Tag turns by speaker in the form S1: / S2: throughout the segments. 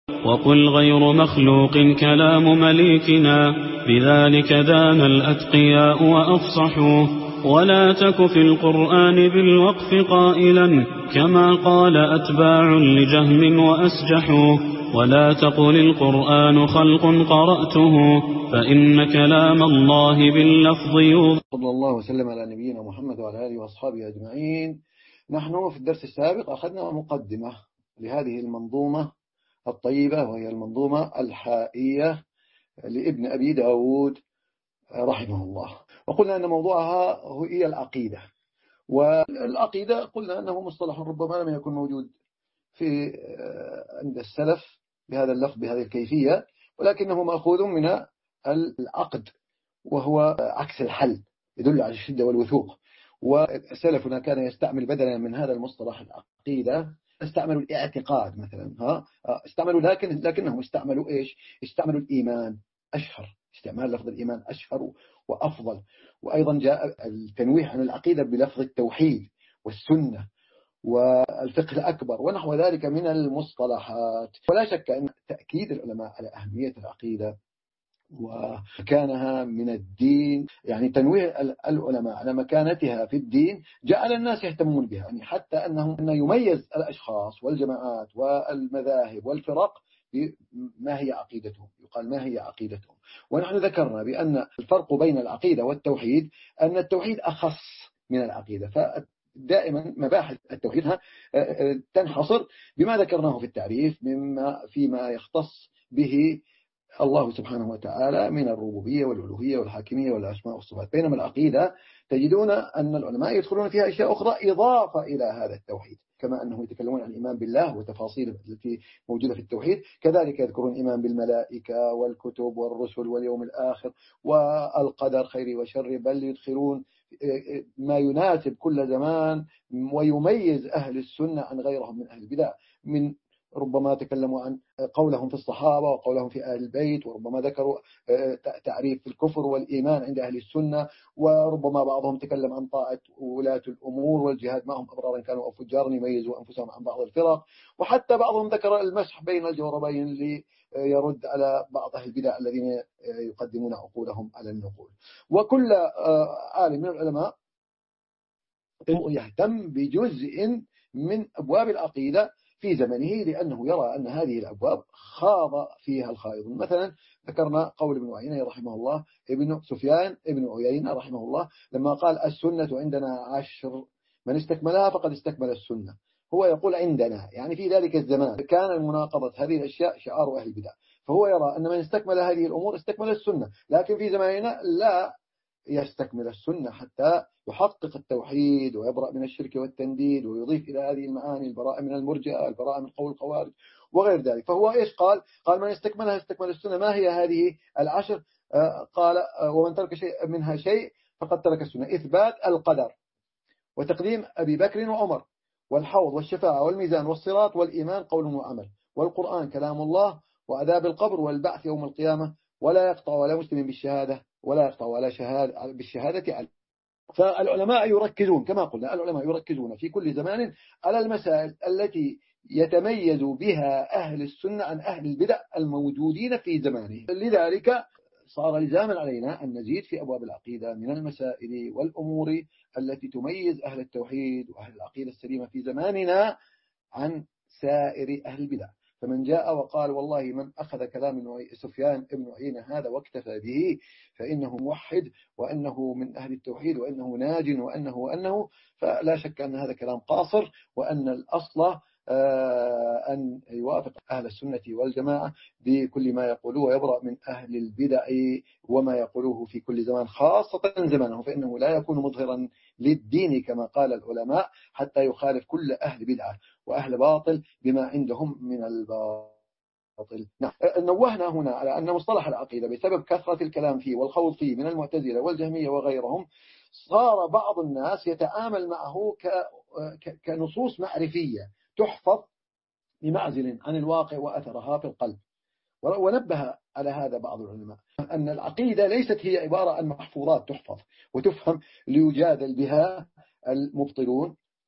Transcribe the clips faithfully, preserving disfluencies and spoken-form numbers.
S1: وقل غير مخلوق كلام مليكنا بذلك دان الأتقياء وأفصحوا. ولا تك في القرآن بالوقف قائلا كما قال أتباع لجهم وأسجحوا. ولا تقل القرآن خلق قرأته فإن كلام الله باللفظ يوضح.
S2: صلى الله وسلم على نبينا محمد وعلى آله وأصحابه أجمعين. نحن في الدرس السابق أخذنا مقدمة لهذه المنظومة الطيبة، وهي المنظومة الحائية لابن أبي داود رحمه الله، وقلنا أن موضوعها هي العقيدة. والعقيدة قلنا أنه مصطلح ربما لم يكن موجود في عند السلف بهذا اللفظ بهذه الكيفية، ولكنه مأخوذ من العقد، وهو عكس الحل، يدل على الشدة والوثوق. وسلفنا كان يستعمل بدلا من هذا المصطلح العقيدة استعملوا الاعتقاد مثلا، ها استعملوا لكن لكنهم استعملوا ايش؟ استعملوا الإيمان أشهر، استعمال لفظ الإيمان أشهر وأفضل. وأيضا جاء التنويه عن العقيدة بلفظ التوحيد والسنة والفقه الأكبر ونحو ذلك من المصطلحات. ولا شك أن تأكيد العلماء على أهمية العقيدة وكانها من الدين، يعني تنويه العلماء على مكانتها في الدين جعل الناس يهتمون بها، يعني حتى أنهم أن يميز الأشخاص والجماعات والمذاهب والفرق ما هي عقيدتهم، يقال ما هي عقيدتهم. ونحن ذكرنا بأن الفرق بين العقيدة والتوحيد أن التوحيد أخص من العقيدة، فدائما مباحث التوحيد تنحصر بما ذكرناه في التعريف مما فيما يختص به الله سبحانه وتعالى من الربوبية والألوهية والحاكمية والأسماء والصفات. بينما العقيدة تجدون أن العلماء يدخلون فيها أشياء أخرى إضافة إلى هذا التوحيد، كما أنهم يتكلمون عن الإيمان بالله وتفاصيل التي موجودة في التوحيد، كذلك يذكرون الإيمان بالملائكة والكتب والرسل واليوم الآخر والقدر خير وشر، بل يدخلون ما يناسب كل زمان ويميز أهل السنة عن غيرهم من أهل البدع، من ربما تكلموا عن قولهم في الصحابة وقولهم في أهل البيت، وربما ذكروا تعريف الكفر والإيمان عند أهل السنة، وربما بعضهم تكلم عن طاعة ولاة الأمور والجهاد معهم أبرارا كانوا أو فجارا يميزوا أنفسهم عن بعض الفرق، وحتى بعضهم ذكر المسح بين الجوربين ليرد على بعض أهل البدع الذين يقدمون عقولهم على النقول. وكل عالم من العلماء يهتم بجزء من أبواب العقيدة في زمنه، لأنه يرى أن هذه الأبواب خاض فيها الخائضون. مثلا ذكرنا قول ابن عيينة رحمه الله، ابن سفيان ابن عيينة رحمه الله لما قال السنة عندنا عشر من استكملها فقد استكمل السنة، هو يقول عندنا يعني في ذلك الزمان كان مناقضة هذه الأشياء شعار أهل البدع، فهو يرى أن من استكمل هذه الأمور استكمل السنة، لكن في زماننا لا يستكمل السنة حتى يحقق التوحيد ويبرأ من الشرك والتنديد ويضيف إلى هذه المعاني البراءة من المرجئة، البراءة من قول الخوارج وغير ذلك. فهو إيش قال؟ قال من استكملها استكمل السنة. ما هي هذه العشر؟ قال ومن ترك شيء منها شيء فقد ترك السنة. إثبات القدر وتقديم أبي بكر وعمر والحوض والشفاعة والميزان والصراط والإيمان قول وعمل والقرآن كلام الله وعذاب القبر والبعث يوم القيامة ولا يقطع ولا مسلم بالشهادة ولا يقطع ولا شهادة بالشهادة على. فالعلماء يركزون كما قلنا، العلماء يركزون في كل زمان على المسائل التي يتميز بها أهل السنة عن أهل البدع الموجودين في زمانه. لذلك صار لزاما علينا أن نزيد في أبواب العقيدة من المسائل والأمور التي تميز أهل التوحيد وأهل العقيدة السليمة في زماننا عن سائر أهل البدع. فمن جاء وقال والله من أخذ كلام سفيان ابن عيينة هذا واكتفى به فإنه موحد وأنه من أهل التوحيد وأنه ناج وأنه وأنه، فلا شك أن هذا كلام قاصر، وأن الأصل أن يوافق أهل السنة والجماعة بكل ما يقولوه ويبرأ من أهل البدع وما يقولوه في كل زمان، خاصة زمانه، فإنه لا يكون مظهرا للدين كما قال العلماء حتى يخالف كل أهل بدعة وأهل باطل بما عندهم من الباطل. نعم. نوهنا هنا على أن مصطلح العقيدة بسبب كثرة الكلام فيه والخوض فيه من المعتزلة والجهمية وغيرهم صار بعض الناس يتعامل معه كنصوص معرفية تحفظ بمعزل عن الواقع وأثرها في القلب. ونبه على هذا بعض العلماء أن العقيدة ليست هي عبارة عن محفوظات تحفظ وتفهم ليجادل بها المبطلون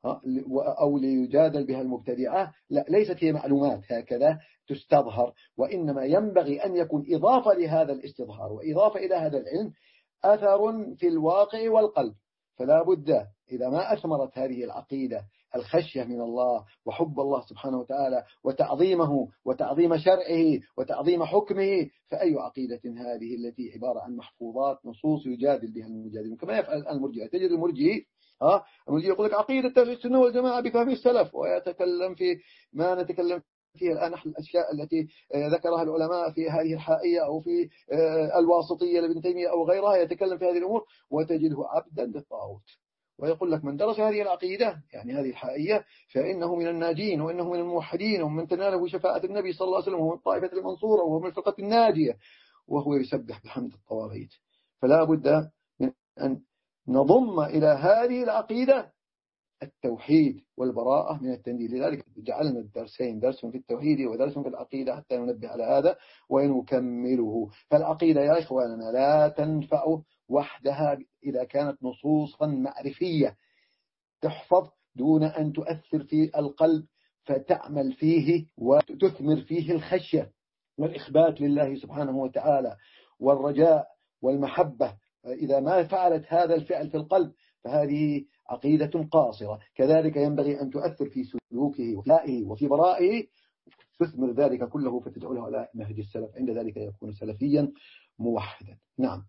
S2: أو ليجادل بها المبتدعة، لا، ليست هي معلومات هكذا تستظهر، وإنما ينبغي أن يكون إضافة لهذا الاستظهار وإضافة إلى هذا العلم أثر في الواقع والقلب. فلا بد إذا ما أثمرت هذه العقيدة الخشية من الله وحب الله سبحانه وتعالى وتعظيمه وتعظيم شرعه وتعظيم حكمه، فأي عقيدة هذه التي عبارة عن محفوظات نصوص يجادل بها المجادلون كما يفعل المرجئة. تجد المرجئ ها المرجئ يقول لك عقيدة السنة والجماعة بفهم السلف، ويتكلم في ما نتكلم فيه الآن نحن الأشياء التي ذكرها العلماء في هذه الحائية أو في الواسطية لابن تيمية أو غيرها، يتكلم في هذه الأمور وتجده عبدا للطاغوت، ويقول لك من درس هذه العقيدة يعني هذه الحائية فإنه من الناجين وإنه من الموحدين ومن تناله شفاعة النبي صلى الله عليه وسلم وهو من الطائفة المنصورة وهو من الفرقة الناجية، وهو يسبح بحمد الطواغيت. فلا بد من أن نضم إلى هذه العقيدة التوحيد والبراءة من التنديد. لذلك جعلنا الدرسين، درس في التوحيد ودرس في العقيدة حتى ننبه على هذا ونكمله. فالعقيدة يا إخواننا لا تنفع وحدها إذا كانت نصوصا معرفية تحفظ دون أن تؤثر في القلب فتعمل فيه وتثمر فيه الخشية والإخبات لله سبحانه وتعالى والرجاء والمحبة. إذا ما فعلت هذا الفعل في القلب فهذه عقيدة قاصرة. كذلك ينبغي أن تؤثر في سلوكه وفي وفي برائه، تثمر ذلك كله فتجعله على نهج السلف، عند ذلك يكون سلفيا موحدا. نعم،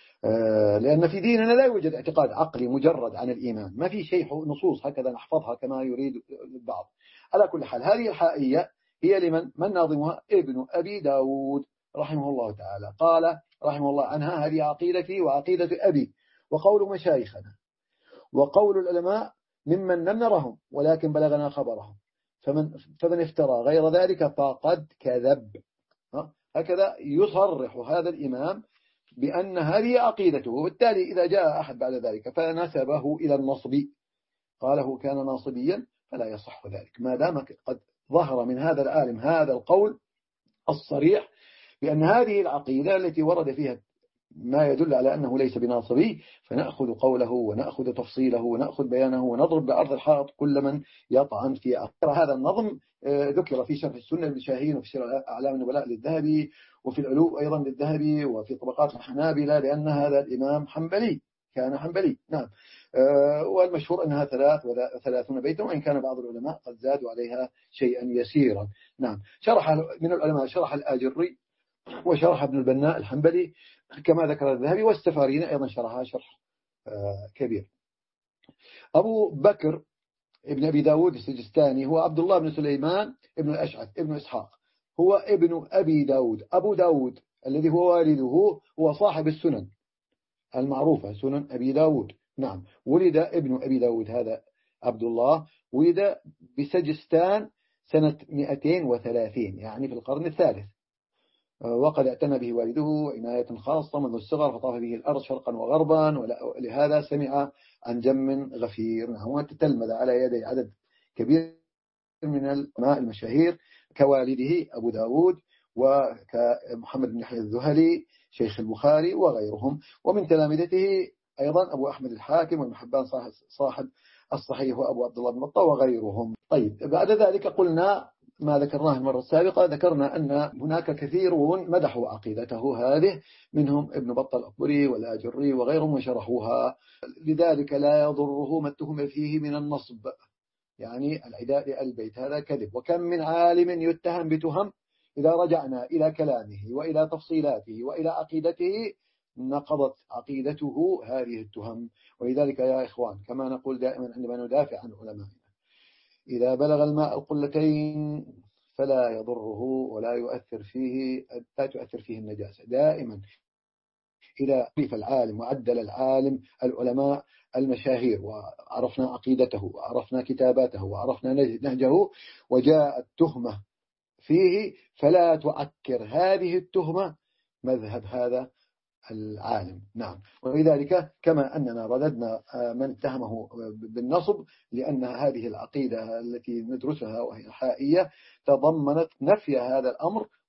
S2: لأن في ديننا لا يوجد اعتقاد عقلي مجرد عن الإيمان، ما في شيء نصوص هكذا نحفظها كما يريد البعض. على كل حال هذه الحائية هي لمن من ناظمها؟ ابن أبي داود رحمه الله تعالى، قال رحمه الله عنها: هذه عقيدتي وعقيدة أبي وقول مشايخنا وقول العلماء ممن لم نرهم ولكن بلغنا خبرهم، فمن, فمن افترى غير ذلك فقد كذب. هكذا يصرح هذا الإمام بأن هذه عقيدته. وبالتالي إذا جاء أحد بعد ذلك فنسبه إلى النصب قاله كان ناصبيا فلا يصح ذلك، ما دام قد ظهر من هذا العالم هذا القول الصريح بأن هذه العقيدة التي ورد فيها ما يدل على أنه ليس بناصبي، فنأخذ قوله ونأخذ تفصيله ونأخذ بيانه ونضرب بعرض الحائط كل من يطعن في أخر. هذا النظم ذكر في شرح السنة للشاهين وفي شرح أعلام النبلاء للذهبي وفي العلو أيضا للذهبي وفي طبقات الحنابلة، لأن هذا الإمام حنبلي كان حنبلي. نعم، والمشهور أنها ثلاث وثلاثون بيتا، وإن كان بعض العلماء قد زادوا عليها شيئا يسيرا. نعم، شرح من العلماء شرح الآجري وشرح ابن البناء الحنبلي كما ذكر الذهبي، والسفاريني أيضا شرحها شرح كبير. أبو بكر ابن أبي داود السجستاني هو عبد الله بن سليمان ابن الأشعث ابن إسحاق، هو ابن أبي داود. أبو داود الذي هو والده هو صاحب السنن المعروفة سنن أبي داود. نعم، ولد ابن أبي داود هذا عبد الله ولد بسجستان سنة مئتين وثلاثين يعني في القرن الثالث، وقد اعتنى به والده عناية خاصة منذ الصغر، فطاف به الأرض شرقا وغربا، ولهذا سمع عن جم غفير. وتتلمذ على يدي عدد كبير من العلماء المشاهير كوالده أبو داود وكمحمد بن يحيى الذهلي شيخ البخاري وغيرهم. ومن تلامذته أيضا أبو أحمد الحاكم والمحبان صاحب الصحيح وأبو عبد الله بن بطة وغيرهم. طيب، بعد ذلك قلنا ما ذكرناه المرة السابقة، ذكرنا أن هناك كثيرون مدحوا عقيدته هذه، منهم ابن بطة الأكبري والآجري وغيرهم وشرحوها، لذلك لا يضره ما اتهم فيه من النصب، يعني العداء للبيت، هذا كذب. وكم من عالم يتهم بتهم إذا رجعنا إلى كلامه وإلى تفصيلاته وإلى عقيدته نقضت عقيدته هذه التهم. ولذلك يا إخوان كما نقول دائما عندما ندافع عن علمائنا، إذا بلغ الماء القلتين فلا يضره ولا يؤثر فيه لا تؤثر فيه النجاسة. دائما إذا عرف العالم وعدل العالم العلماء المشاهير وعرفنا عقيدته وعرفنا كتاباته وعرفنا نهجه وجاءت تهمة فيه فلا تعكر هذه التهمة مذهب هذا العالم. نعم، ولذلك كما أننا رددنا من اتهمه بالنصب، لأن هذه العقيدة التي ندرسها وهي حائية تضمنت نفي هذا الأمر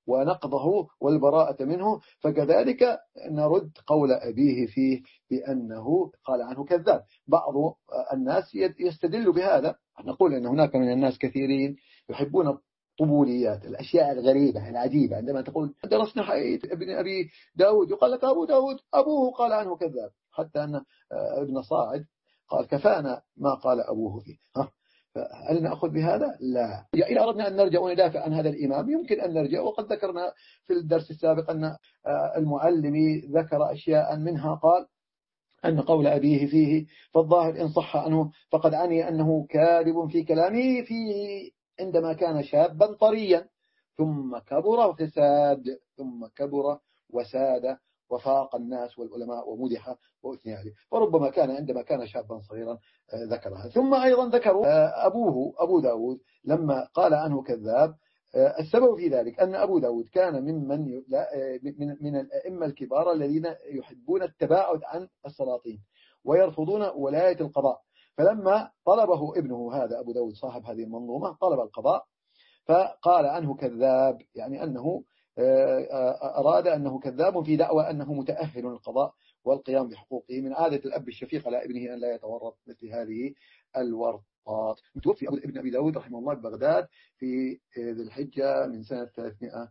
S2: ونقضه والبراءة منه، فكذلك نرد قول أبيه فيه بأنه قال عنه كذاب. بعض الناس يستدل بهذا، نقول أن هناك من الناس كثيرين يحبون الطبوليات، الأشياء الغريبة العجيبة. عندما تقول درسنا حديث ابن أبي داود يقال لك أبو داود أبوه قال عنه كذاب، حتى أن ابن صاعد قال كفانا ما قال أبوه فيه. ها، هل نأخذ بهذا؟ لا. إذا أردنا أن نرجع وندافع عن هذا الإمام يمكن أن نرجع، وقد ذكرنا في الدرس السابق أن المعلمي ذكر أشياء منها قال أن قول أبيه فيه فالظاهر إن صح عنه فقد عني أنه كاذب في كلامه فيه عندما كان شابا طريا ثم كبر وفساد ثم كبر وساد وفاق الناس والعلماء ومدح وأثني عليه، فربما كان عندما كان شابا صغيرا ذكرها. ثم أيضا ذكروا أبوه أبو داود لما قال عنه كذاب، السبب في ذلك أن أبو داود كان ممن من من الأئمة الكبار الذين يحبون التباعد عن السلاطين ويرفضون ولاية القضاء، فلما طلبه ابنه هذا أبو داود صاحب هذه المنظومة طلب القضاء فقال عنه كذاب، يعني أنه أراد أنه كذاب في دعوى أنه متأهل للقضاء والقيام بحقوقه، من عادة الأب الشفيق على ابنه أن لا يتورط مثل هذه الورطات. متوفي ابن أبي داود رحمه الله ببغداد في ذي الحجة من سنة ثلاثمائة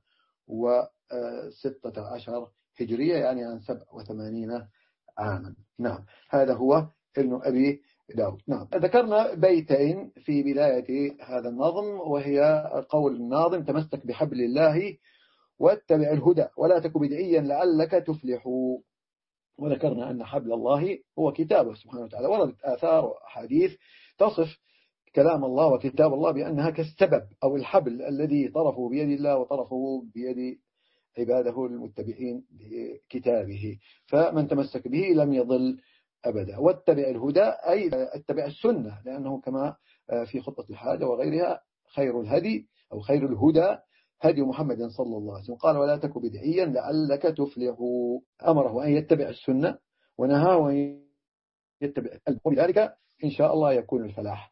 S2: وستة عشر هجرية، يعني عن سبع وثمانين عاما. نعم، هذا هو ابن أبي داود. نعم، ذكرنا بيتين في بداية هذا النظم، وهي قول الناظم تمسك بحبل الله واتبع الهدى ولا تك بدعيا لعلك تفلح. وذكرنا أن حبل الله هو كتابه سبحانه وتعالى. وردت آثار وأحاديث تصف كلام الله وكتاب الله بأنها كالسبب أو الحبل الذي طرفه بيد الله وطرفه بيد عباده المتبعين لكتابه، فمن تمسك به لم يضل أبدا. واتبع الهدى أي اتبع السنة، لأنه كما في خطبة الحاجة وغيرها خير الهدي أو خير الهدى هدي محمد صلى الله عليه وسلم. قال ولا تك بدعيا لعلك تفلح، أمره أن يتبع السنة ونهاه أن يتبع القلب، وبذلك إن شاء الله يكون الفلاح.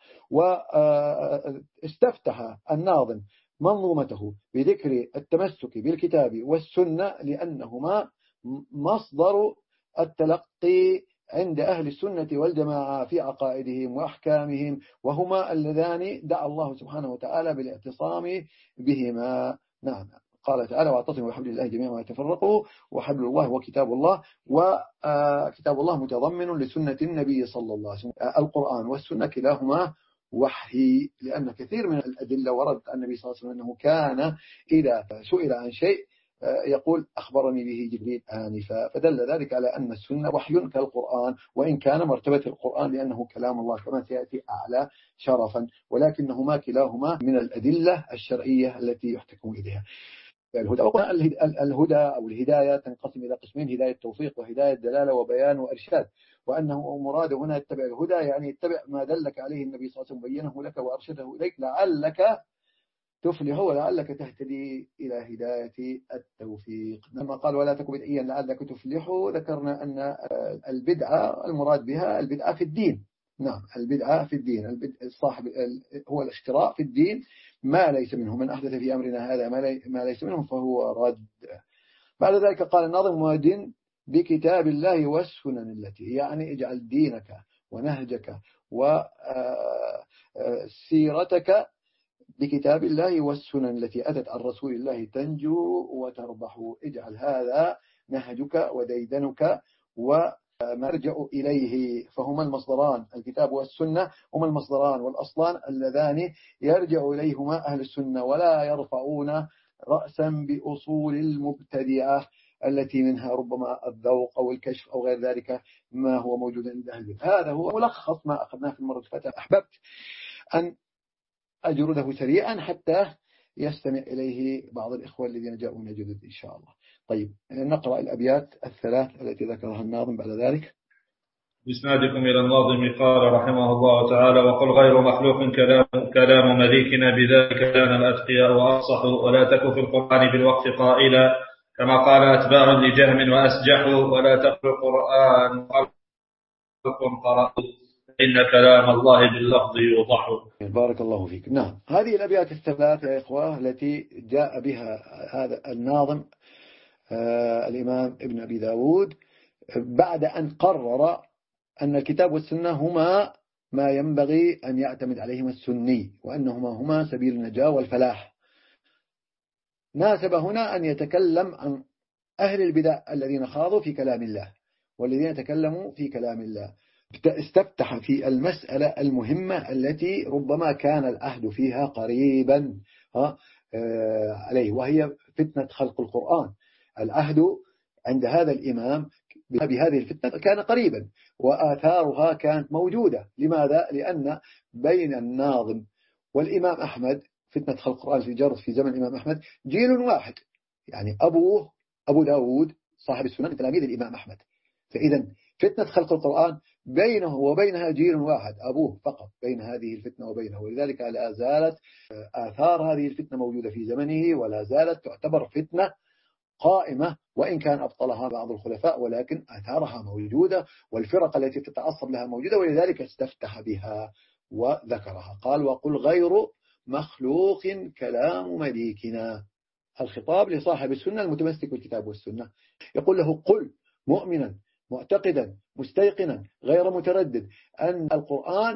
S2: واستفتح الناظم منظومته بذكر التمسك بالكتاب والسنة لأنهما مصدر التلقي عند أهل السنة والجماعة في عقائدهم وأحكامهم، وهما اللذان دعا الله سبحانه وتعالى بالاعتصام بهما. نعم، قال تعالى واعتصموا بحبل الله جميعا ولا تفرقوا، وحبل الله وكتاب الله، وكتاب الله متضمن لسنة النبي صلى الله عليه وسلم. القرآن والسنة كلاهما وحي، لأن كثير من الأدلة وردت عن النبي صلى الله عليه وسلم أنه كان إذا سئل عن شيء يقول أخبرني به جبريل آنفا، فدل ذلك على أن السنة وحي كالقرآن، وإن كان مرتبة القرآن لأنه كلام الله كما سيأتي أعلى شرفا، ولكنهما كلاهما من الأدلة الشرعية التي يحتكم إليها. الهدى الهدى أو الهداية تنقسم إلى قسمين: هداية توفيق وهداية دلالة وبيان وإرشاد. وأنه مراد هنا اتبع الهدى يعني اتبع ما دلك عليه النبي صلى الله عليه وسلم بينه لك وأرشده إليك لعلك تفلح ولعلك تهتدي إلى هداية التوفيق. لما قال ولا تك بدعيا لعلك تفلح، ذكرنا أن البدعة المراد بها البدعة في الدين. نعم، البدعة في الدين، الصاحب هو الاشتراء في الدين ما ليس منه، من أحدث في أمرنا هذا ما ليس منه فهو رد. بعد ذلك قال الناظم ودن بكتاب الله والسنن التي، يعني اجعل دينك ونهجك وسيرتك بكتاب الله والسنن التي أتت عن رسول الله تنجو وتربح. اجعل هذا نهجك وديدنك ومرجع إليه، فهما المصدران الكتاب والسنة هما المصدران والأصلان اللذان يرجع إليهما أهل السنة، ولا يرفعون رأسا بأصول المبتدعة التي منها ربما الذوق أو الكشف أو غير ذلك ما هو موجود عند أهل البيت. هذا هو ملخص ما أخذناه في المرة الفاتحة. أحببت أن أجرده سريعا حتى يستمع إليه بعض الإخوة الذين جاءوا من جدد إن شاء الله. طيب، نقرأ الأبيات الثلاث التي ذكرها الناظم بعد ذلك.
S3: بإسنادكم إلى الناظم قال رحمه الله تعالى: وقل غير مخلوق كلام, كلام مليكنا بذلك كان الأتقياء وأفصحوا، ولا تك في القرآن بالوقت قائلا كما قال أتباع لجهم وأسجحوا، ولا تقل القرآن خلق قرأ إن كلام الله باللفظ يوضح.
S2: بارك الله فيك. نعم، هذه الأبيات الثلاث يا إخوة التي جاء بها هذا الناظم آه الإمام ابن أبي داود بعد أن قرر أن الكتاب والسنة هما ما ينبغي أن يعتمد عليهما السني، وأنهما هما سبيل النجاة والفلاح. ناسب هنا أن يتكلم عن أهل البدع الذين خاضوا في كلام الله والذين تكلموا في كلام الله. استفتح في المسألة المهمة التي ربما كان العهد فيها قريبا عليه، وهي فتنة خلق القرآن. العهد عند هذا الإمام بهذه الفتنة كان قريبا، وآثارها كانت موجودة. لماذا؟ لأن بين الناظم والإمام أحمد فتنة خلق القرآن في جرس في زمن الإمام أحمد جيل واحد، يعني أبوه أبو داود صاحب السنن من تلاميذ الإمام أحمد. فإذا فتنة خلق القرآن بينه وبينها جيل واحد، أبوه فقط بين هذه الفتنة وبينه، ولذلك لا زالت آثار هذه الفتنة موجودة في زمنه، ولا زالت تعتبر فتنة قائمة، وإن كان أبطلها بعض الخلفاء ولكن آثارها موجودة، والفرق التي تتعصب لها موجودة، ولذلك استفتح بها وذكرها. قال: وقل غير مخلوق كلام مليكنا. الخطاب لصاحب السنة المتمسك بالكتاب والسنة، يقول له: قل مؤمنا معتقدا مستيقنا غير متردد أن القرآن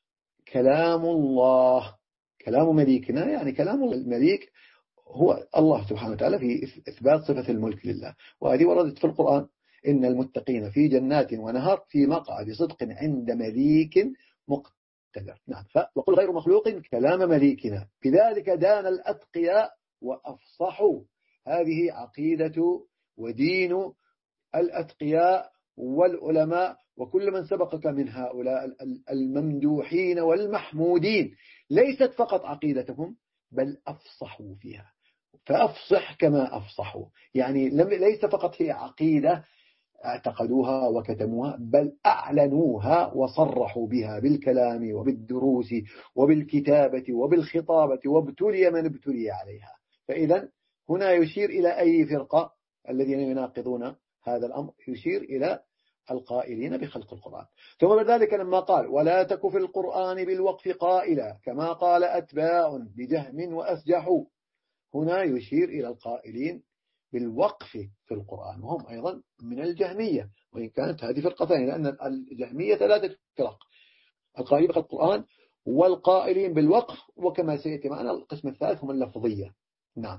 S2: كلام الله. كلام مليكنا يعني كلام المليك هو الله سبحانه وتعالى في إثبات صفة الملك لله، وهذه وردت في القرآن: إن المتقين في جنات ونهر في مقعد صدق عند مليك مقتدر. نعم. وقل غير مخلوق كلام مليكنا بذلك دان الأتقياء وأفصحوا. هذه عقيدة ودين الأتقياء والعلماء وكل من سبقك من هؤلاء الممدوحين والمحمودين. ليست فقط عقيدتهم بل أفصحوا فيها، فأفصح كما أفصحوا. يعني ليس فقط هي عقيدة اعتقدوها وكتموها، بل أعلنوها وصرحوا بها بالكلام وبالدروس وبالكتابة وبالخطابة، وابتلي من ابتلي عليها. فإذا هنا يشير إلى أي فرقة الذين يناقضون هذا الأمر؟ يشير إلى القائلين بخلق القرآن. ثم بعد ذلك لما قال: ولا تك في القرآن بالوقف قائلا كما قال أتباع لجهم وأسجحوا، هنا يشير إلى القائلين بالوقف في القرآن، وهم أيضا من الجهمية، وإن كانت هذه فرقتين، لأن الجهمية ثلاثة فرق: القائلين بخلق القرآن والقائلين بالوقف، وكما سيأتي معنا القسم الثالث هم اللفظية. نعم.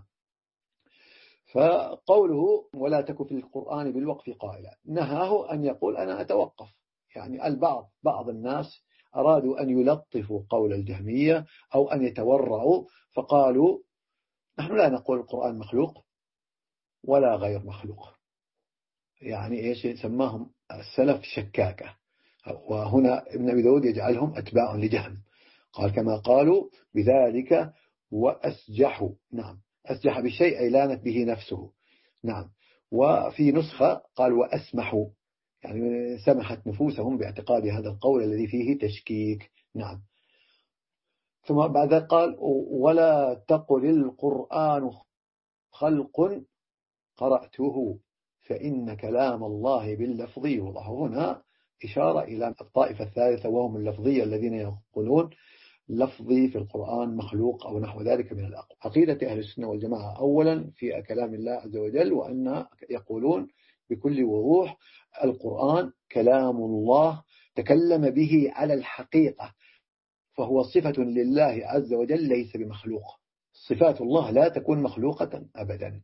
S2: فقوله ولا تك في القرآن بالوقف قائلا نهاه أن يقول أنا أتوقف. يعني البعض بعض الناس أرادوا أن يلطفوا قول الجهمية أو أن يتورعوا، فقالوا نحن لا نقول القرآن مخلوق ولا غير مخلوق. يعني إيش سماهم السلف شكاكة، وهنا ابن أبي داود يجعلهم أتباع لجهم. قال كما قالوا بذلك وأسجحوا. نعم، أسجح بالشيء أي لانت به نفسه. نعم. وفي نسخة قال وأسمحوا، يعني سمحت نفوسهم باعتقاد هذا القول الذي فيه تشكيك. نعم. ثم بعد ذلك قال ولا تقل القرآن خلق قرأته فإن كلام الله باللفظ يوضح. هنا إشارة إلى الطائفة الثالثة وهم اللفظية الذين يقولون لفظي في القرآن مخلوق أو نحو ذلك من الأقوال. عقيدة أهل السنة والجماعة أولا في كلام الله عز وجل، وأن يقولون بكل وضوح القرآن كلام الله تكلم به على الحقيقة، فهو صفة لله عز وجل ليس بمخلوق. صفات الله لا تكون مخلوقة أبدا.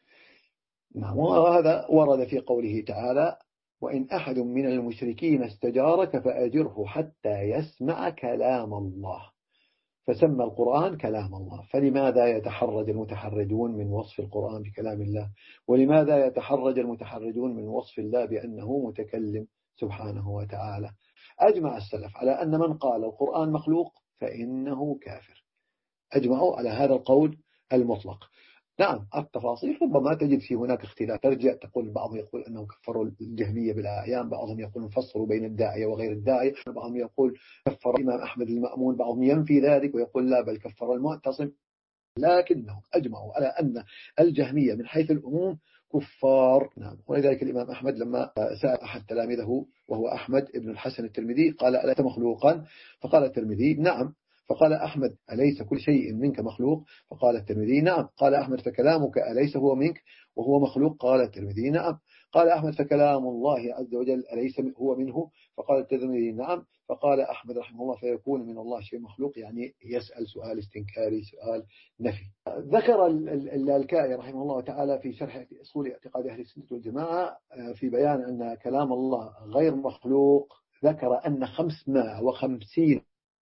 S2: وهذا ورد في قوله تعالى وإن أحد من المشركين استجارك فأجره حتى يسمع كلام الله، فسمى القرآن كلام الله. فلماذا يتحرج المتحرجون من وصف القرآن بكلام الله؟ ولماذا يتحرج المتحرجون من وصف الله بأنه متكلم سبحانه وتعالى؟ أجمع السلف على أن من قال القرآن مخلوق فإنه كافر. أجمعوا على هذا القول المطلق. نعم، التفاصيل ربما تجد في هناك اختلاف، ترجع تقول بعضهم يقول أنهم كفروا الجهمية بالأعيان، بعضهم يقول فصلوا بين الداعية وغير الداعية، بعضهم يقول كفر الإمام أحمد المأمون، بعضهم ينفي ذلك ويقول لا بل كفر المعتصم. لكنهم أجمعوا على أن الجهمية من حيث الأموم كفار. نعم. ولذلك الإمام أحمد لما سأل أحد تلاميذه وهو أحمد ابن الحسن الترمذي قال ألست مخلوقا؟ فقال الترمذي نعم. فقال أحمد أليس كل شيء منك مخلوق؟ فقال الترمذي نعم. قال أحمد فكلامك أليس هو منك وهو مخلوق؟ قال الترمذي نعم. قال أحمد فكلام الله عز وجل أليس هو منه؟ فقال الترمذي نعم. فقال أحمد رحمه الله فيكون من الله شيء مخلوق، يعني يسأل سؤال استنكاري، سؤال نفي. ذكر اللالكائي رحمه الله تعالى في شرح أصول اعتقاد أهل السنة والجماعة في بيان أن كلام الله غير مخلوق، ذكر أن خمسمائة وخمسين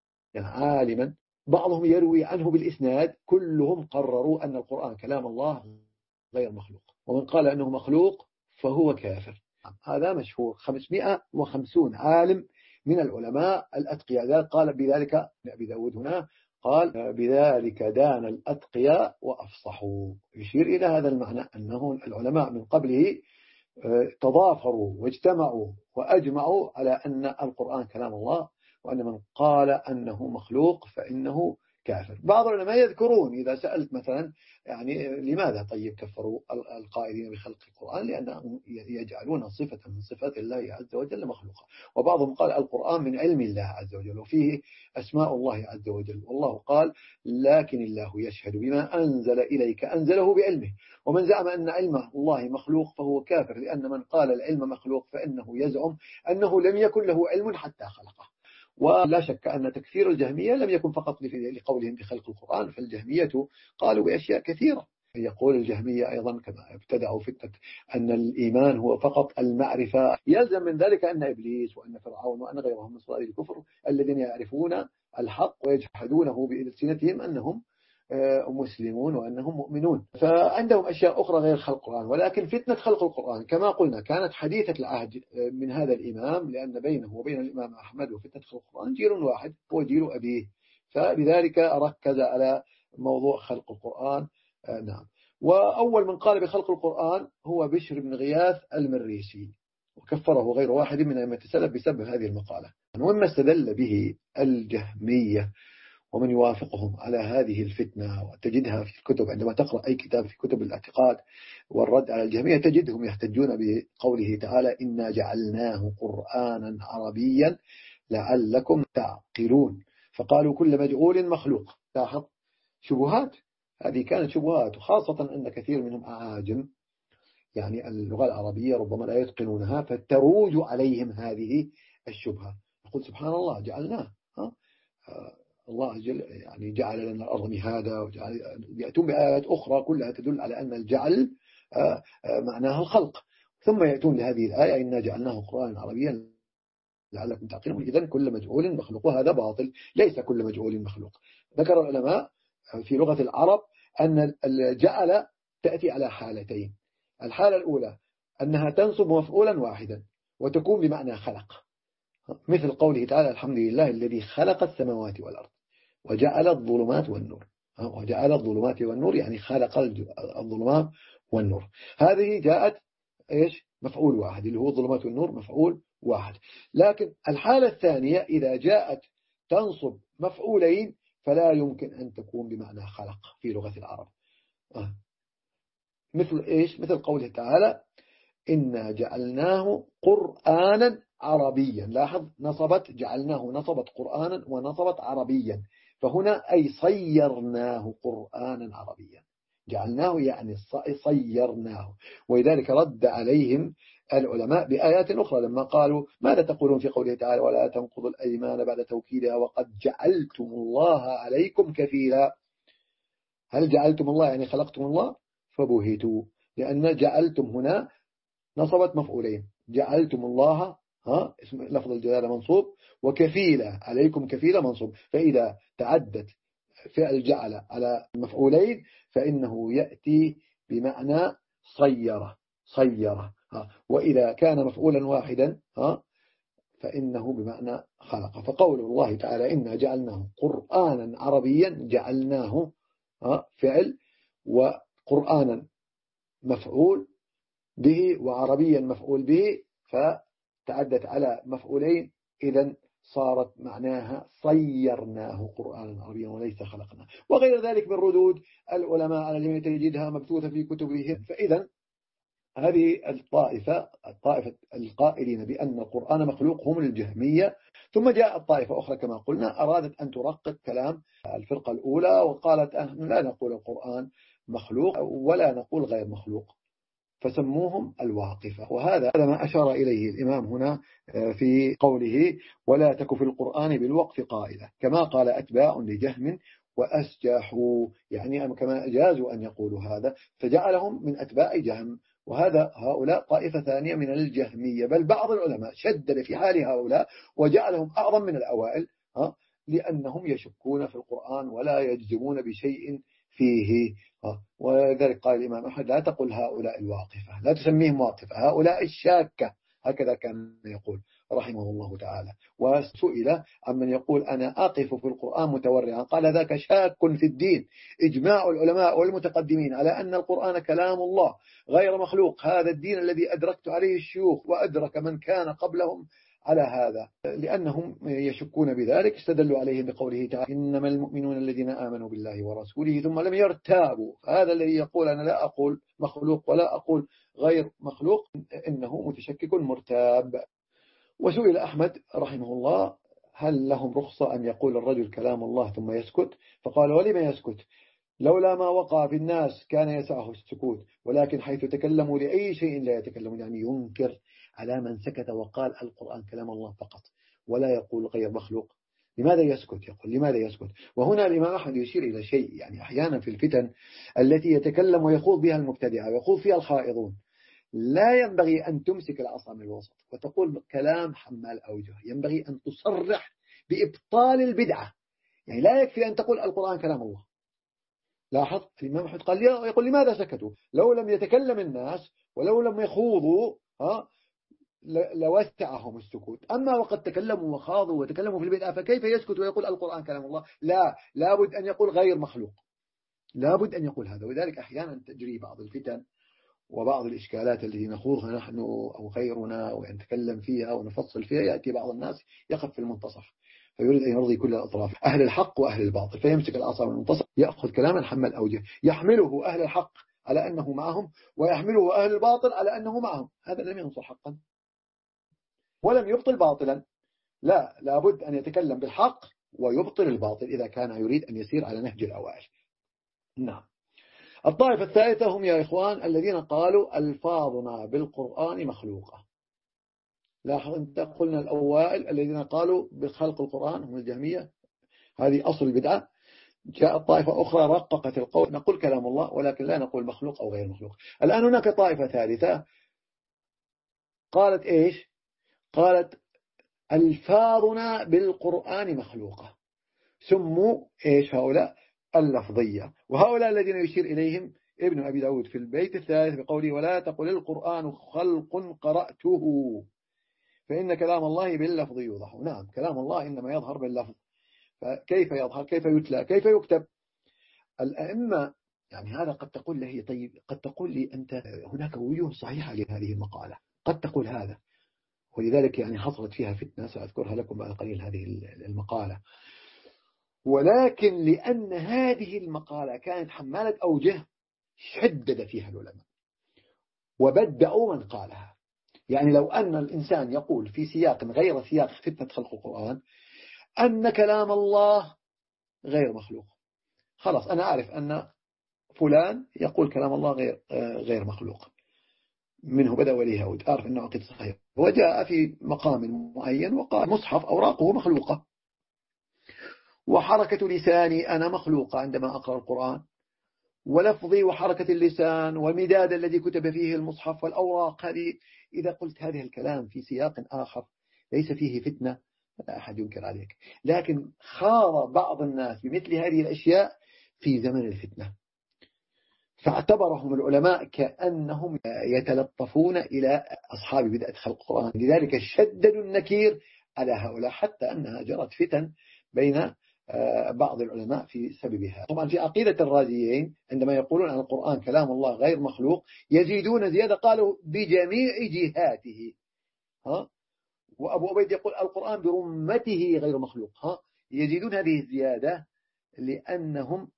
S2: عالما بعضهم يروي عنه بالإسناد كلهم قرروا أن القرآن كلام الله غير مخلوق، ومن قال أنه مخلوق فهو كافر. هذا مشهور. خمسمائة وخمسين عالم من العلماء الأتقياء قال بذلك. أبي داود هنا قال بذلك دان الأتقياء وأفصحوا، يشير إلى هذا المعنى أنه العلماء من قبله تضافروا واجتمعوا وأجمعوا على أن القرآن كلام الله، وأن من قال أنه مخلوق فإنه كافر. بعض العلماء يذكرون إذا سألت مثلا يعني لماذا طيب كفروا القائلين بخلق القرآن؟ لأنهم يجعلون صفة من صفات الله عز وجل مخلوقة. وبعضهم قال القرآن من علم الله عز وجل وفيه أسماء الله عز وجل، والله قال لكن الله يشهد بما أنزل إليك أنزله بعلمه. ومن زعم أن علم الله مخلوق فهو كافر، لأن من قال العلم مخلوق فإنه يزعم أنه لم يكن له علم حتى خلقه. ولا شك أن تكفير الجهمية لم يكن فقط لقولهم بخلق القرآن، فالجهمية قالوا بأشياء كثيرة. يقول الجهمية أيضا كما ابتدعوا فتنة أن الإيمان هو فقط المعرفة، يلزم من ذلك أن إبليس وأن فرعون وأن غيرهم من صائر الكفر الذين يعرفون الحق ويجحدونه بألسنتهم أنهم مسلمون وأنهم مؤمنون. فعندهم أشياء أخرى غير خلق القرآن. ولكن فتنة خلق القرآن كما قلنا كانت حديثة العهد من هذا الإمام، لأن بينه وبين الإمام أحمد وفتنة خلق القرآن جيل واحد هو جيل أبيه، فبذلك ركز على موضوع خلق القرآن. آه نعم. وأول من قال بخلق القرآن هو بشر بن غياث المريسي، وكفره غير واحد من أئمة السلف بسبب هذه المقالة. ومما استدل به الجهمية ومن يوافقهم على هذه الفتنة، وتجدها في الكتب عندما تقرأ أي كتاب في كتب الاعتقاد والرد على الجهمية تجدهم يحتجون بقوله تعالى إنا جعلناه قرآنا عربيا لعلكم تعقلون، فقالوا كل مجعول مخلوق. لاحظ شبهات، هذه كانت شبهات، وخاصة أن كثير منهم أعاجم، يعني اللغة العربية ربما لا يتقنونها، فتروج عليهم هذه الشبهة. يقول سبحان الله جعلناه، ها الله جل يعني جعل لنا الأرض مهادا، وجعل يأتون بآيات أخرى كلها تدل على أن الجعل معناها الخلق، ثم يأتون لهذه الآية إنا جعلناه قرآنا عربيا لعلكم تعقلون. إذن كل مجعول مخلوق، وهذا باطل، ليس كل مجعول مخلوق. ذكر العلماء في لغة العرب أن الجعل تأتي على حالتين. الحالة الأولى أنها تنصب مفعولا واحدا وتكون بمعنى خلق، مثل قوله تعالى الحمد لله الذي خلق السماوات والأرض وجعل الظلمات والنور. وجعل الظلمات والنور يعني خلق الظلمات والنور. هذه جاءت إيش مفعول واحد اللي هو الظلمات والنور، مفعول واحد. لكن الحالة الثانية إذا جاءت تنصب مفعولين فلا يمكن أن تكون بمعنى خلق في لغة العرب. مثل إيش؟ مثل قوله تعالى إنا جعلناه قرآنا عربيا. لاحظ نصبت جعلناه نصبت قرآنا ونصبت عربيا، فهنا أي صيرناه قرآنا عربيا. جعلناه يعني صيرناه. ولذلك رد عليهم العلماء بآيات أخرى لما قالوا ماذا تقولون في قوله تعالى ولا تنقضوا الأيمان بعد توكيدها وقد جعلتم الله عليكم كفيلا. هل جعلتم الله يعني خلقتم الله؟ فبهتوا، لأن جعلتم هنا نصبت مفعولين، جعلتم الله ها اسم لفظ الجلالة منصوب، وكفيلة عليكم كفيلة منصوب. فإذا تعدت فعل جعل على مفعولين فإنه يأتي بمعنى صيرة صيرة ها. وإذا كان مفعولا واحدا ها فإنه بمعنى خلق. فقول الله تعالى إنا جعلناه قرآنا عربيا، جعلناه ها فعل، وقرآنا مفعول به، وعربيا مفعول به، فتعدت على مفعولين، إذن صارت معناها صيرناه قرآنا عربيا وليس خلقناه. وغير ذلك من ردود العلماء على الجميع تجدها مبثوثة في كتبهم. فإذا هذه الطائفة الطائفة القائلين بأن القرآن مخلوق هم الجهمية. ثم جاء الطائفة أخرى كما قلنا أرادت أن ترقق كلام الفرقة الأولى وقالت نحن لا نقول القرآن مخلوق ولا نقول غير مخلوق، فسموهم الواقفة. وهذا ما أشار إليه الإمام هنا في قوله ولا تك في القرآن بالوقف قائلة، كما قال أتباع لجهم وأسجحوا، يعني كما جازوا أن يقولوا هذا فجعلهم من أتباع جهم. وهذا هؤلاء طائفة ثانية من الجهمية، بل بعض العلماء شدد في حال هؤلاء وجعلهم أعظم من الأوائل لأنهم يشكون في القرآن ولا يجزمون بشيء فيه. وذلك قال الإمام أحمد لا تقل هؤلاء الواقفة، لا تسميهم واقفة، هؤلاء الشاكة، هكذا كان يقول رحمه الله تعالى. وسئل عمن يقول أنا أقف في القرآن متورعا قال ذاك شاك في الدين. إجماع العلماء والمتقدمين على أن القرآن كلام الله غير مخلوق، هذا الدين الذي أدركت عليه الشيوخ وأدرك من كان قبلهم على هذا، لأنهم يشكون بذلك استدلوا عليه بقوله تعالى إنما المؤمنون الذين آمنوا بالله ورسوله ثم لم يرتابوا. هذا الذي يقول أنا لا أقول مخلوق ولا أقول غير مخلوق إنه متشكك مرتاب. وسئل أحمد رحمه الله هل لهم رخصة أن يقول الرجل كلام الله ثم يسكت؟ فقال ولما يسكت؟ لولا ما وقع في الناس كان يسعه السكوت، ولكن حيث تكلموا لأي شيء لا يتكلمون، يعني ينكر على من سكت وقال القرآن كلام الله فقط ولا يقول غير مخلوق. لماذا يسكت؟ يقول لماذا يسكت؟ وهنا الإمام أحمد يشير إلى شيء، يعني أحيانا في الفتن التي يتكلم ويخوض بها المبتدعة ويخوض فيها الخائضون لا ينبغي أن تمسك العصا من الوسط وتقول كلام حمال أوجه، ينبغي أن تصرح بإبطال البدعة. يعني لا يكفي أن تقول القرآن كلام الله. لاحظ الإمام أحمد قال يقول لماذا سكتوا؟ لو لم يتكلم الناس ولو لم يخوضوا ها لوسعهم السكوت، أما وقد تكلموا وخاضوا وتكلموا في البدعة فكيف يسكت ويقول القرآن كلام الله؟ لا، لابد أن يقول غير مخلوق، لابد أن يقول هذا. وذلك أحيانا تجري بعض الفتن وبعض الإشكالات التي نخوضها نحن أو غيرنا ونتكلم فيها ونفصل فيها، يأتي بعض الناس يقف في المنتصف فيريد أن يرضي كل الأطراف، أهل الحق وأهل الباطل، فيمسك العصا من المنتصف يأخذ كلاما حمل أوجه يحمله أهل الحق على أنه معهم ويحمله أهل الباطل على أنه معهم. هذا لم ينصر حقا ولم يبطل باطلا، لا، لابد أن يتكلم بالحق ويبطل الباطل إذا كان يريد أن يسير على نهج الأوائل. نعم. الطائفة الثالثة هم يا إخوان الذين قالوا ألفاظنا بالقرآن مخلوقة. لاحظ أنت قلنا الأوائل الذين قالوا بخلق القرآن هم الجهمية، هذه أصل البدعة. جاء طائفة أخرى رققت القول نقول كلام الله ولكن لا نقول مخلوق أو غير مخلوق. الآن هناك طائفة ثالثة قالت إيش؟ قالت ألفاظنا بالقرآن مخلوقة، سموا إيش هؤلاء؟ اللفظية. وهؤلاء الذين يشير إليهم ابن أبي داود في البيت الثالث بقوله ولا تقل القرآن خلق قرأته فإن كلام الله باللفظ يوضح. نعم، كلام الله إنما يظهر باللفظ، فكيف يظهر؟ كيف يتلى؟ كيف يكتب؟ الأئمة يعني هذا قد تقول له طيب، قد تقول لي أنت هناك وجوه صحيحة لهذه المقالة، قد تقول هذا، ولذلك يعني حصلت فيها فتنة سأذكرها لكم بعد قليل هذه المقالة. ولكن لأن هذه المقالة كانت حمالة أوجه شدد فيها العلماء وبدأوا من قالها. يعني لو أن الإنسان يقول في سياق غير سياق فتنة خلق القرآن أن كلام الله غير مخلوق، خلاص أنا أعرف أن فلان يقول كلام الله غير غير مخلوق، منه بدأ وليه هود، أعرف أنه عقيدة صحيح. وجاء في مقام معين وقال مصحف أوراقه مخلوقة، وحركة لساني أنا مخلوقة عندما أقرأ القرآن، ولفظي وحركة اللسان والمداد الذي كتب فيه المصحف والأوراق هذه. إذا قلت هذه الكلام في سياق آخر ليس فيه فتنة لا أحد ينكر عليك، لكن خاض بعض الناس بمثل هذه الأشياء في زمن الفتنة فاعتبرهم العلماء كأنهم يتلطفون إلى أصحاب بدعة خلق القرآن، لذلك شددوا النكير على هؤلاء حتى أنها جرت فتن بين بعض العلماء في سببها. طبعا في عقيدة الرازيين عندما يقولون أن القرآن كلام الله غير مخلوق يزيدون زيادة، قالوا بجميع جهاته، ها. وأبو عبيد يقول القرآن برمته غير مخلوق، ها. يزيدون هذه الزيادة لأنهم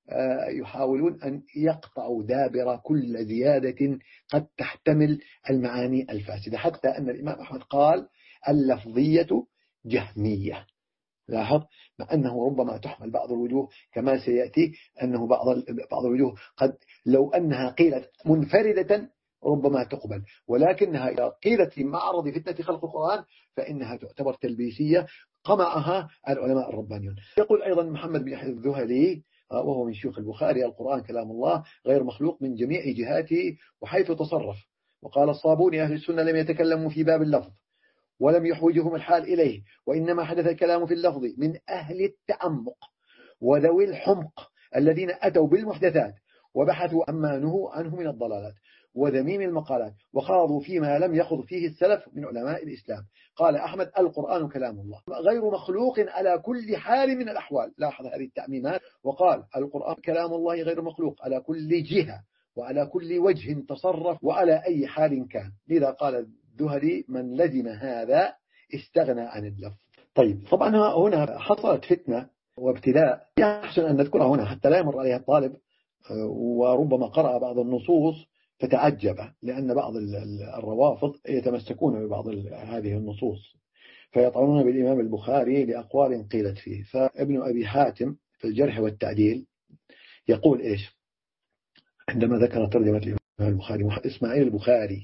S2: يحاولون أن يقطعوا دابر كل زيادة قد تحتمل المعاني الفاسدة، حتى أن الإمام أحمد قال اللفظية جهمية. لاحظ مع أنه ربما تحمل بعض الوجوه كما سيأتي، أنه بعض بعض الوجوه قد لو أنها قيلت منفردة ربما تقبل، ولكنها إذا قيلت في معرض فتنة خلق القرآن فإنها تعتبر تلبيسية قمعها العلماء الربانيون. يقول أيضا محمد بن يحيى الذهلي وهو من شيوخ البخاري: القرآن كلام الله غير مخلوق من جميع جهاته وحيث تصرف. وقال الصابوني: أهل السنة لم يتكلموا في باب اللفظ ولم يحوجهم الحال إليه، وإنما حدث الكلام في اللفظ من أهل التعمق وذوي الحمق الذين أتوا بالمحدثات وبحثوا عما نهوا عنه من الضلالات وذميم المقالات وخاضوا فيما لم يخض فيه السلف من علماء الإسلام. قال أحمد: القرآن كلام الله غير مخلوق على كل حال من الأحوال. لاحظ هذه التعميمات. وقال: القرآن كلام الله غير مخلوق على كل جهة وعلى كل وجه تصرف وعلى أي حال كان. لذا قال الذهلي: من لزم هذا استغنى عن اللفظ. طيب، طبعا هنا حصلت فتنة وابتلاء يحسن أن نذكرها هنا حتى لا يمر عليها الطالب وربما قرأ بعض النصوص فتعجب، لأن بعض الروافض يتمسكون ببعض هذه النصوص فيطعنون بالإمام البخاري لأقوال قيلت فيه. فابن أبي حاتم في الجرح والتعديل يقول إيش عندما ذكر ترجمة الإمام البخاري: إسماعيل البخاري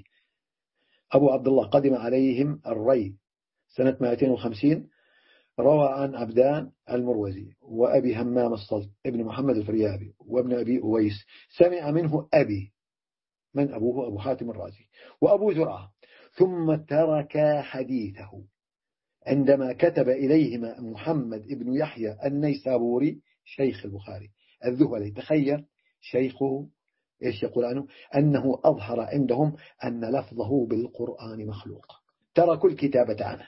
S2: أبو عبد الله قدم عليهم الري سنة مئتين وخمسين، روى عن عبدان المروزي وأبي همام الصلت ابن محمد الفريابي وابن أبي أويس، سمع منه أبي من أبوه أبو حاتم الرازي وأبو زرعة، ثم ترك حديثه عندما كتب إليهما محمد ابن يحيى النيسابوري شيخ البخاري الذهلي. تخيل شيخه إيش يقول عنه؟ أنه أظهر عندهم أن لفظه بالقرآن مخلوق، تركوا الكتابة عنه.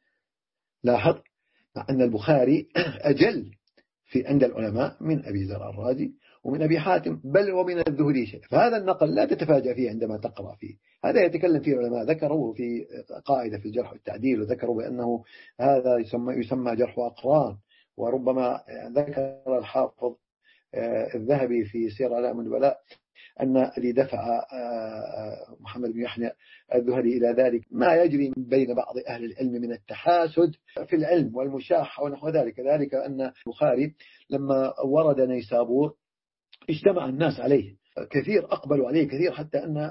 S2: لاحظ مع أن البخاري أجل في عند العلماء من أبي زرع الرازي ومن أبي حاتم بل ومن الذهلي شيء، فهذا النقل لا تتفاجأ فيه عندما تقرأ فيه. هذا يتكلم فيه العلماء، ذكروا في قاعدة في الجرح والتعديل وذكروا بأنه هذا يسمى, يسمى جرح أقران. وربما ذكر الحافظ الذهبي في سير أعلام النبلاء أن الذي دفع محمد بن يحيى الذهلي إلى ذلك ما يجري بين بعض أهل العلم من التحاسد في العلم والمشاحة ونحو ذلك. ذلك أن البخاري لما ورد نيسابور اجتمع الناس عليه كثير، أقبلوا عليه كثير، حتى أن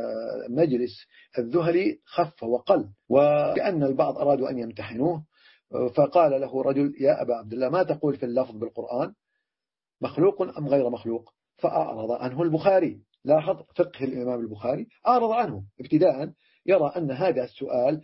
S2: مجلس الذهلي خف وقل، وكأن البعض أرادوا أن يمتحنوه. فقال له رجل: يا أبا عبد الله، ما تقول في اللفظ بالقرآن مخلوق أم غير مخلوق؟ فأعرض عنه البخاري. لاحظ فقه الإمام البخاري، أعرض عنه ابتداء، يرى أن هذا السؤال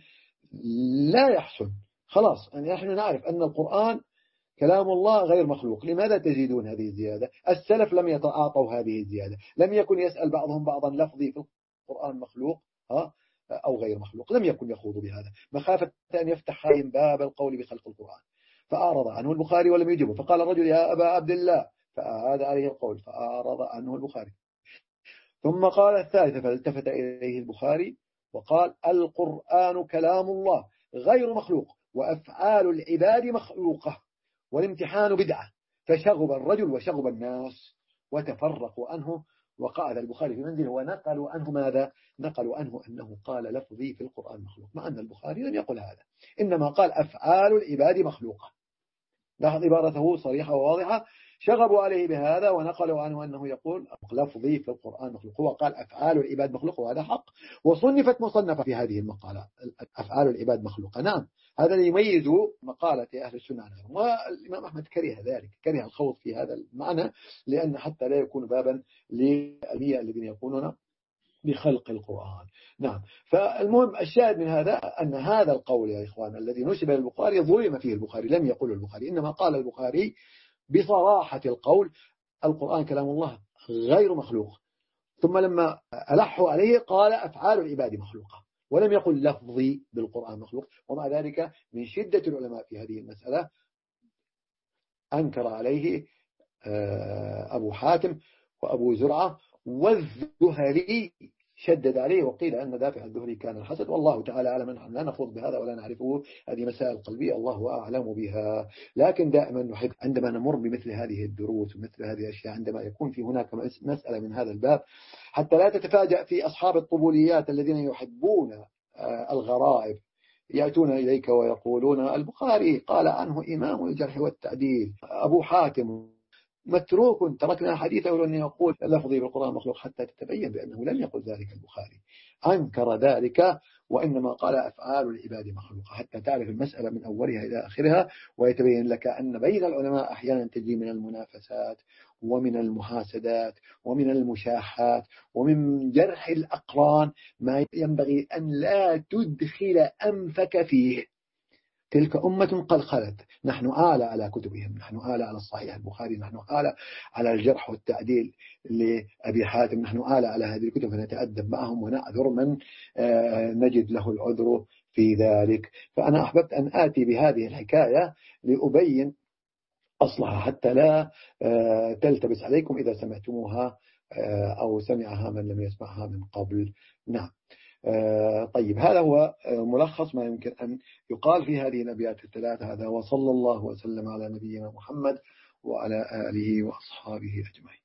S2: لا يحسن. خلاص يعني نحن نعرف أن القرآن كلام الله غير مخلوق، لماذا تزيدون هذه الزيادة؟ السلف لم يتعاطوا هذه الزيادة، لم يكن يسأل بعضهم بعضا لفظي في القرآن مخلوق ها أو غير مخلوق، لم يكن يخوض بهذا مخافة أن يفتح هايم باب القول بخلق القرآن. فأعرض عنه البخاري ولم يجبه، فقال الرجل: يا أبا عبد الله، فأعاد عليه القول فأعرض عنه البخاري. ثم قال الثالثة، فالتفت إليه البخاري وقال: القرآن كلام الله غير مخلوق وأفعال العباد مخلوقة والامتحان بدعة. فشغب الرجل وشغب الناس وتفرقوا عنه، وقعد البخاري في منزله ونقلوا عنه ماذا؟ نقلوا عنه أنه قال لفظي في القرآن مخلوق، مع أن البخاري لم يقل هذا، إنما قال أفعال العباد مخلوقة. لاحظ عبارته صريحة وواضحة. شغبوا عليه بهذا ونقلوا عنه أنه يقول لفظي في القرآن مخلوق، هو قال أفعال العباد مخلوق، وهذا حق، وصنفت مصنفة في هذه المقالة أفعال العباد مخلوقة. نعم، هذا يميز مقالة أهل السنة عن غيرهم، والإمام أحمد كره ذلك، كره الخوض في هذا المعنى، لأن حتى لا يكون بابا للأمية الذين يقولون بخلق القرآن. نعم، فالمهم الشاهد من هذا أن هذا القول يا إخوان الذي نسب للبخاري ظلم فيه البخاري، لم يقول البخاري، إنما قال البخاري بصراحة القول: القرآن كلام الله غير مخلوق. ثم لما ألحوا عليه قال أفعال العباد مخلوقة، ولم يقل لفظي بالقرآن مخلوق. ومع ذلك من شدة العلماء في هذه المسألة أنكر عليه أبو حاتم وأبو زرعة والذهلي شدد عليه، وقيل أن دافع الذهلي كان الحسد، والله تعالى أعلم. نحن لا نخوض بهذا ولا نعرفه، هذه مسائل قلبية الله أعلم بها. لكن دائما نحب عندما نمر بمثل هذه الدروس ومثل هذه الأشياء، عندما يكون في هناك مسألة من هذا الباب، حتى لا تتفاجأ في أصحاب الطبوليات الذين يحبون الغرائب، يأتون إليك ويقولون البخاري قال عنه إمام الجرح والتعديل، أبو حاتم متروك تركنا حديثه، ولن يقول لفظي بالقرآن مخلوق، حتى تتبين بأنه لم يقل ذلك البخاري، أنكر ذلك، وإنما قال أفعال العباد مخلوقة، حتى تعرف المسألة من أولها إلى آخرها، ويتبين لك أن بين العلماء أحيانا تجي من المنافسات ومن المحاسدات ومن المشاحات ومن جرح الأقران ما ينبغي أن لا تدخل أنفك فيه. تلك أمة قد خلت، نحن آلة على كتبهم، نحن آلة على الصحيح البخاري، نحن آلة على الجرح والتعديل لأبي حاتم، نحن آلة على هذه الكتب، فنتأدب معهم ونعذر من نجد له العذر في ذلك. فأنا أحببت أن آتي بهذه الحكاية لأبين أصلها، حتى لا تلتبس عليكم إذا سمعتموها أو سمعها من لم يسمعها من قبل. نعم. طيب، هذا هو ملخص ما يمكن أن يقال في هذه الأبيات الثلاثة. هذا وصلى الله وسلم على نبينا محمد وعلى آله وأصحابه أجمعين.